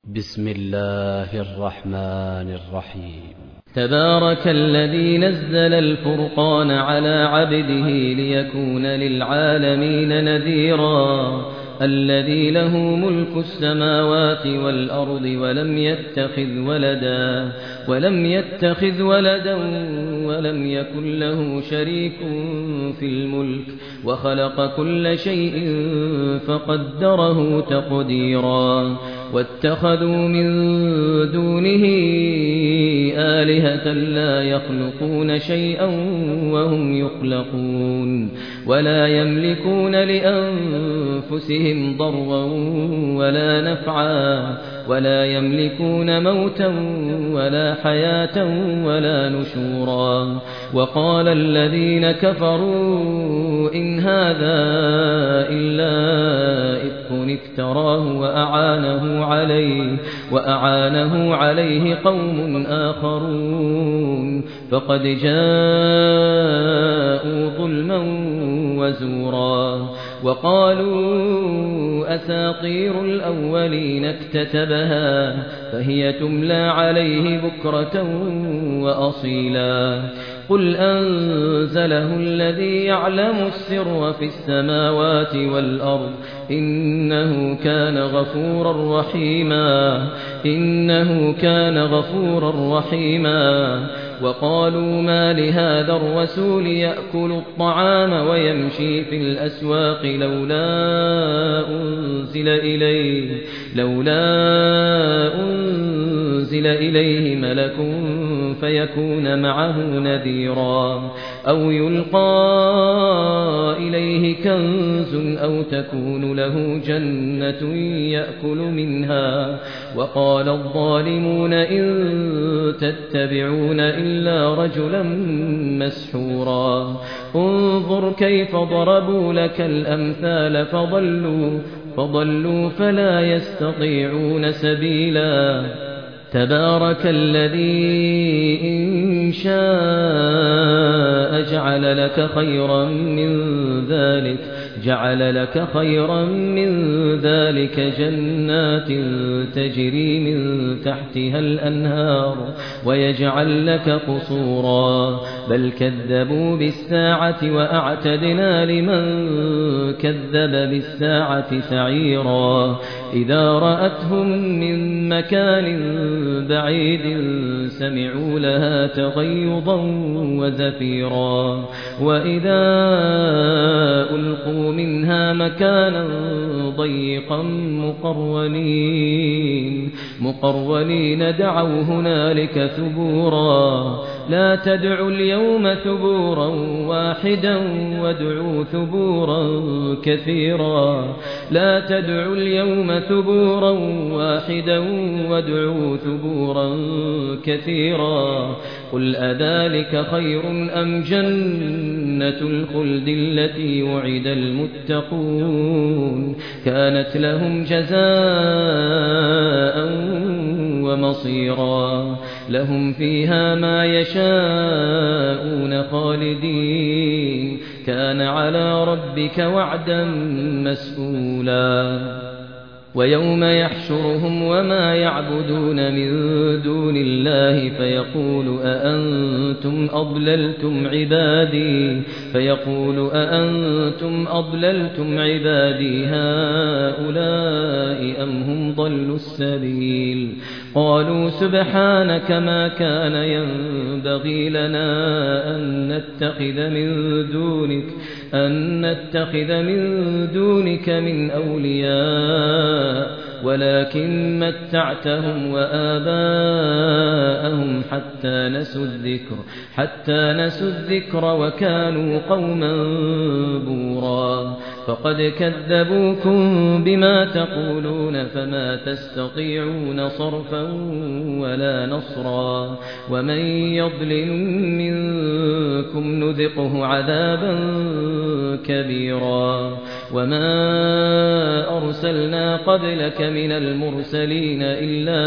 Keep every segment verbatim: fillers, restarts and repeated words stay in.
بسم الله الرحمن الرحيم. تبارك الذي نزل الفرقان على عبده ليكون للعالمين نذيرا الذي له ملك السماوات والأرض ولم يتخذ ولدا ولم يتخذ ولدا ولم يكن له شريك في الملك وخلق كل شيء فقدره تقديرا واتخذوا من دونه آلهة لا يخلقون شيئا وهم يخلقون ولا يملكون لأنفسهم ضرا ولا نفعا ولا يملكون موتا ولا حياة ولا نشورا وقال الذين كفروا إن هذا إلا إفك افتراه وأعانه عليه وأعانه عليه قوم آخرون فقد جاءوا ظلما وزورا وقالوا أساطير الأولين اكتتبها فهي تملى عليه بكرة وأصيلا قل أنزله الذي يعلم السر في السماوات والأرض إنه كان غفورا رحيما إنه كان غفورا رحيما وقالوا ما لهذا الرسول يأكل الطعام ويمشي في الأسواق لولا أنزل إليه لولا أنزل إليه ملك فيكون معه نذيرا أو يلقى إليه كنز أو تكون له جنة يأكل منها وقال الظالمون إن تتبعون إلا رجلا مسحورا انظر كيف ضربوا لك الأمثال فضلوا فضلوا فلا يستطيعون سبيلا تبارك الذي إن شاء جعل لك خيرا من ذلك جعل لك خيرا من ذلك جنات تجري من تحتها الأنهار ويجعل لك قصورا بل كذبوا بالساعة وأعتدنا لمن كذب بالساعة سعيرا إذا رأتهم من مكان بعيد سمعوا لها تغيظا وزفيرا وإذا ألقوا منها مكانا ضيقا مقرونين مقرونين دعوا هنالك ثبورا لا تدعوا اليوم ثبورا واحدا وادعوا ثبورا كثيرا لا تدعوا اليوم ثبورا واحدا وادعوا ثبورا كثيرا قل أذلك خير أم جنة الخلد التي وعد المتقون كانت لهم جزاء ومصيرا لهم فيها ما يشاءون خالدين كان على ربك وعدا مسئولا ويوم يحشرهم وما يعبدون من دون الله فيقول أأنتم أضللتم عبادي فيقول أأنتم أضللتم عبادي هؤلاء أم هم ضلوا السبيل قالوا سبحانك ما كان ينبغي لنا أن نتخذ من دونك أن نتخذ من دونك من أولياء ولكن متعتهم وآباءهم حتى نسوا الذكر حتى نسوا الذكر وكانوا قوما بورا فقد كذبوكم بما تقولون فما تستطيعون صرفا ولا نصرا ومن يضلل منكم نذقه عذابا كبيرا وما أرسلنا قبلك من المرسلين إلا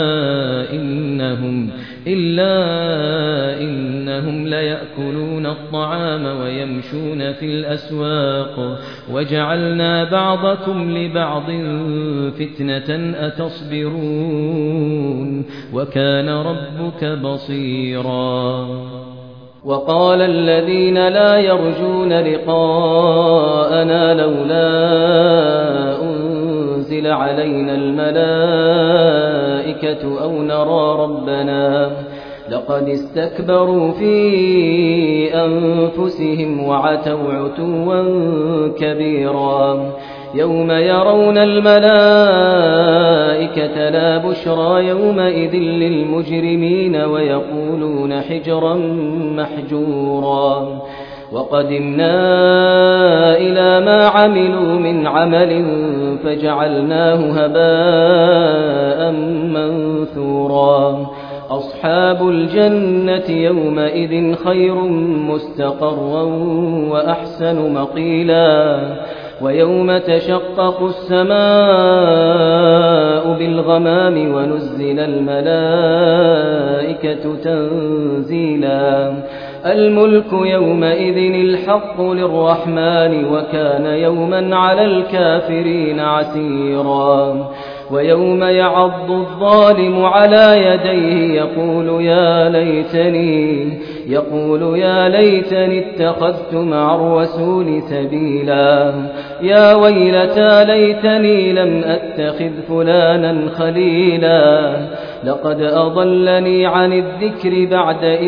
إنهم إلا إنهم ليأكلون الطعام ويمشون في الأسواق وجعلنا بعضكم لبعض فتنة أتصبرون وكان ربك بصيرا وقال الذين لا يرجون لقاءنا لولا أنزل علينا الملائكة أو نرى ربنا لقد استكبروا في أنفسهم وعتوا عتوا كبيرا يوم يرون الملائكة لا بشرى يومئذ للمجرمين ويقولون حجرا محجورا وقدمنا إلى ما عملوا من عمل فجعلناه هباء منثورا أصحاب الجنة يومئذ خير مستقرا وأحسن مقيلا ويوم تشقق السماء بالغمام ونزل الملائكة تنزيلا الملك يومئذ الحق للرحمن وكان يوما على الكافرين عسيرا ويوم يعض الظالم على يديه يقول يا ليتني يقول يا ليتني اتخذت مع الرسول سبيلا يا ويلتى ليتني لم أتخذ فلانا خليلا لقد أضلني عن الذكر بعد إذ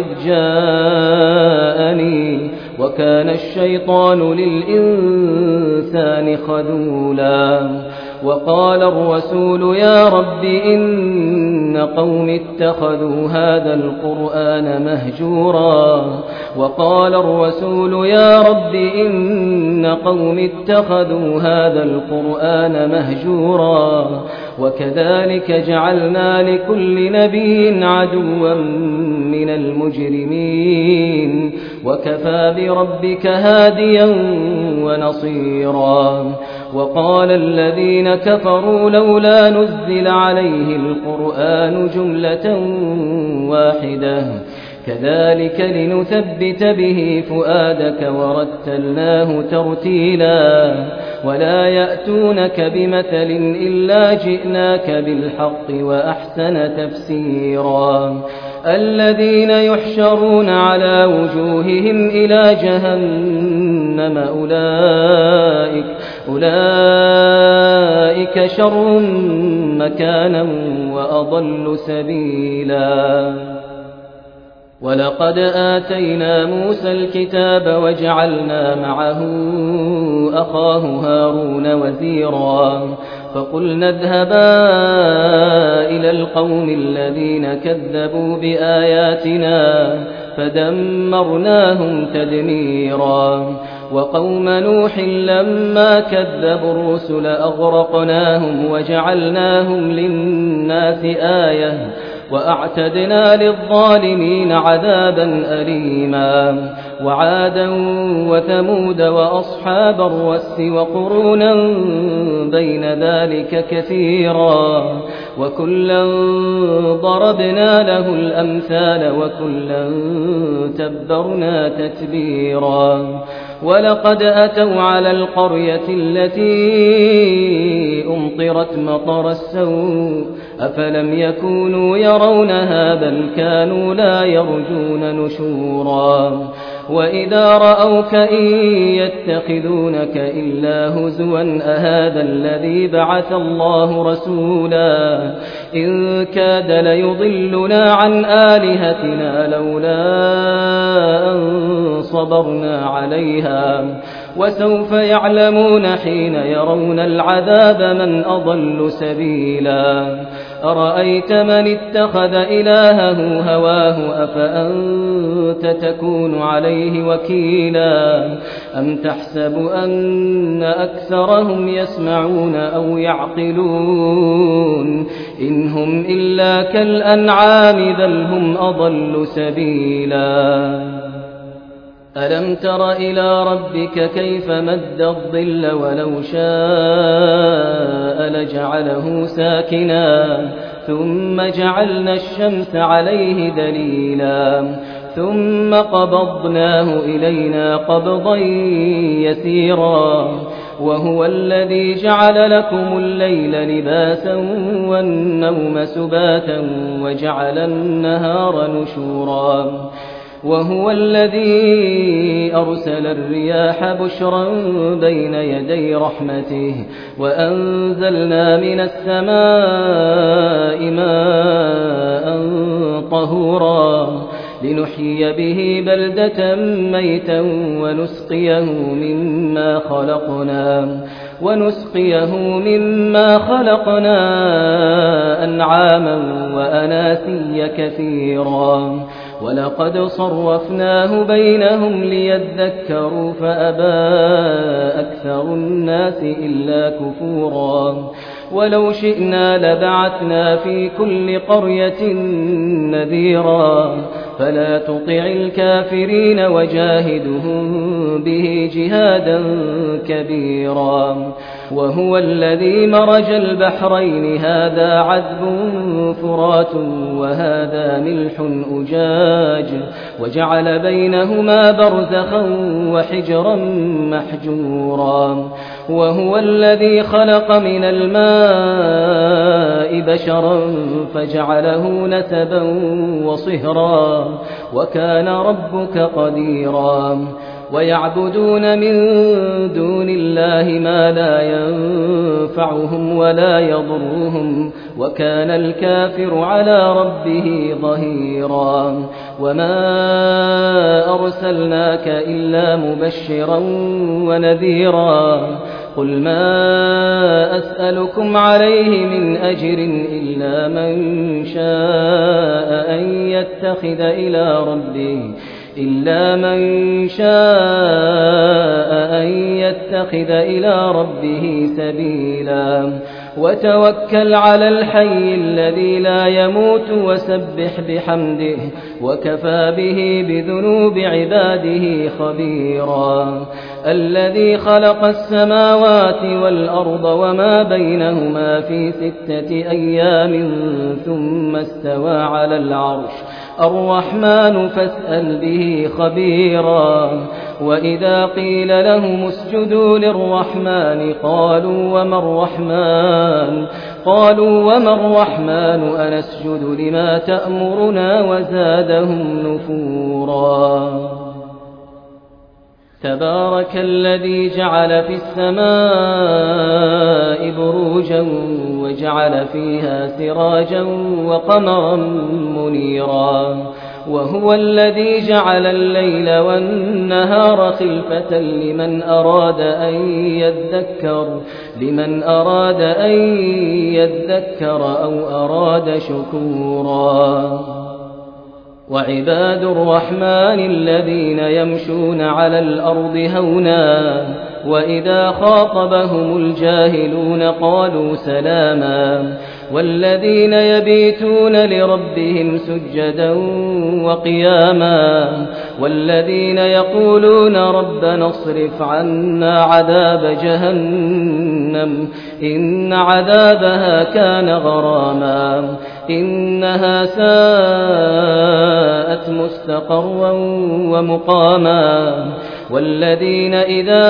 جاءني وكان الشيطان للإنسان خذولا وقال الرسول يا رب إن قوم اتخذوا هذا القرآن مهجورا وقال الرسول يا رب إن قوم اتخذوا هذا القرآن مهجورا وكذلك جعلنا لكل نبي عدوا من المجرمين وكفى بربك هاديا ونصيرا وقال الذين كفروا لولا نزل عليه القرآن جملة واحدة كذلك لنثبت به فؤادك ورتلناه ترتيلا ولا يأتونك بمثل إلا جئناك بالحق وأحسن تفسيرا الذين يحشرون على وجوههم إلى جهنم أولئك أولئك شر مكانا وأضل سبيلا ولقد آتينا موسى الكتاب وجعلنا معه أخاه هارون وزيرا فقلنا اذهبا إلى القوم الذين كذبوا بآياتنا فدمرناهم تدميرا وقوم نوح لما كذبوا الرسل أغرقناهم وجعلناهم للناس آية وأعتدنا للظالمين عذابا أليما وعادا وثمود وأصحاب الرس وقرونا بين ذلك كثيرا وكلا ضربنا له الأمثال وكلا تبرنا تتبيرا ولقد أتوا على القرية التي أمطرت مطر السوء أفلم يكونوا يرونها بل كانوا لا يرجون نشورا وإذا رأوك إن يتخذونك إلا هزوا أهذا الذي بعث الله رسولا إن كاد ليضلنا عن آلهتنا لولا أن صبرنا عليها وسوف يعلمون حين يرون العذاب من أضل سبيلا أرأيت من اتخذ إلهه هواه أفأنت تكون عليه وكيلا أم تحسب أن أكثرهم يسمعون أو يعقلون إن هم إلا كالأنعام بل هم أضل سبيلا ألم تر إلى ربك كيف مد الظل ولو شاء لجعله ساكنا ثم جعلنا الشمس عليه دليلا ثم قبضناه إلينا قبضا يسيرا وهو الذي جعل لكم الليل لباسا والنوم سباتا وجعل النهار نشورا وهو الذي أرسل الرياح بشرا بين يدي رحمته وأنزلنا من السماء ماء طهورا لنحيي به بلدة ميتا ونسقيه مما خلقنا ونسقيه مما خلقنا أنعاما وأناسيا كثيرا ولقد صرفناه بينهم ليذكروا فأبى أكثر الناس إلا كفورا ولو شئنا لبعثنا في كل قرية نذيرا فلا تطع الكافرين وجاهدهم به جهادا كبيرا وهو الذي مرج البحرين هذا عذب فرات وهذا ملح أجاج وجعل بينهما برزخا وحجرا محجورا وهو الذي خلق من الماء بشرا فجعله نسبا وصهرا وكان ربك قديرا ويعبدون من دون الله ما لا ينفعهم ولا يضرهم وكان الكافر على ربه ظهيرا وما أرسلناك إلا مبشرا ونذيرا قل ما أسألكم عليه من أجر إلا من شاء أن يتخذ إلى ربه إلا من شاء أن يتخذ إلى ربه سبيلا وتوكل على الحي الذي لا يموت وسبح بحمده وكفى به بذنوب عباده خبيرا الذي خلق السماوات والأرض وما بينهما في ستة أيام ثم استوى على العرش الرحمن فاسأل به خبيرا وإذا قيل لهم اسجدوا للرحمن قالوا وما الرحمن قالوا وما الرحمن أنسجد لما تأمرنا وزادهم نفورا تبارك الذي جعل في السماء بروجا وجعل فيها سراجا وقمرا منيرا وهو الذي جعل الليل والنهار خلفة لمن أراد أن يذكر لمن أراد أن يذكر أو أراد شكورا وعباد الرحمن الذين يمشون على الأرض هونا وإذا خاطبهم الجاهلون قالوا سلاما والذين يبيتون لربهم سجدا وقياما والذين يقولون ربنا اصرف عنا عذاب جهنم إن عذابها كان غراما إنها ساءت مستقرا ومقاما والذين إذا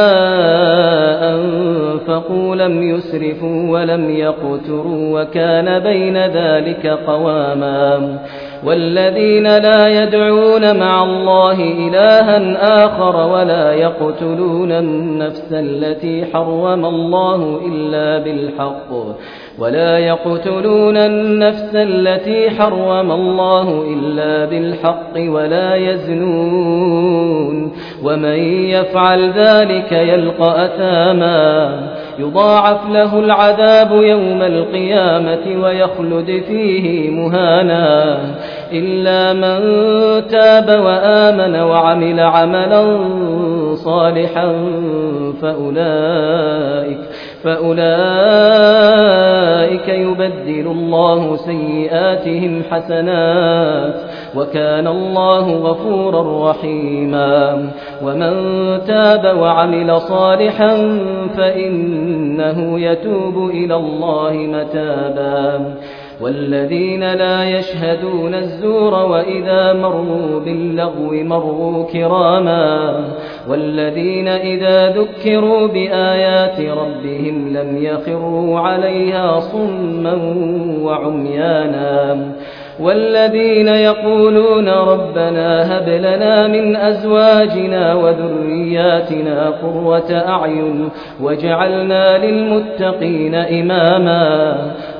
أنفقوا لم يسرفوا ولم يقتروا وكان بين ذلك قواما والذين لا يدعون مع الله إلها آخر ولا يقتلون النفس التي حرم الله إلا بالحق ولا يقتلون النفس التي حرم الله إلا بالحق ولا يزنون ومن يفعل ذلك يلقى أثاما يضاعف له العذاب يوم القيامة ويخلد فيه مهانا إلا من تاب وآمن وعمل عملا صالحا فأولئك فأولئك يبدل الله سيئاتهم حسنات وكان الله غفورا رحيما ومن تاب وعمل صالحا فإنه يتوب إلى الله متابا والذين لا يشهدون الزور وإذا مروا باللغو مروا كراما والذين إذا ذكروا بآيات ربهم لم يخروا عليها صما وعميانا والذين يقولون ربنا هب لنا من أزواجنا وذرياتنا قرة أعين واجعلنا للمتقين إماما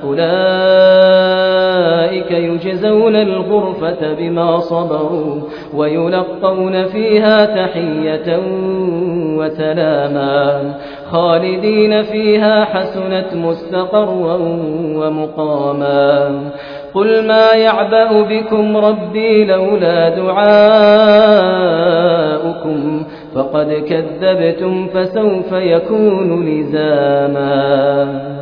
أولئك يجزون الغرفة بما صبروا ويلقون فيها تحية وسلاما خالدين فيها حسنت مستقرا ومقاما قل ما يعبأ بكم ربي لولا دعاؤكم فقد كذبتم فسوف يكون لزاما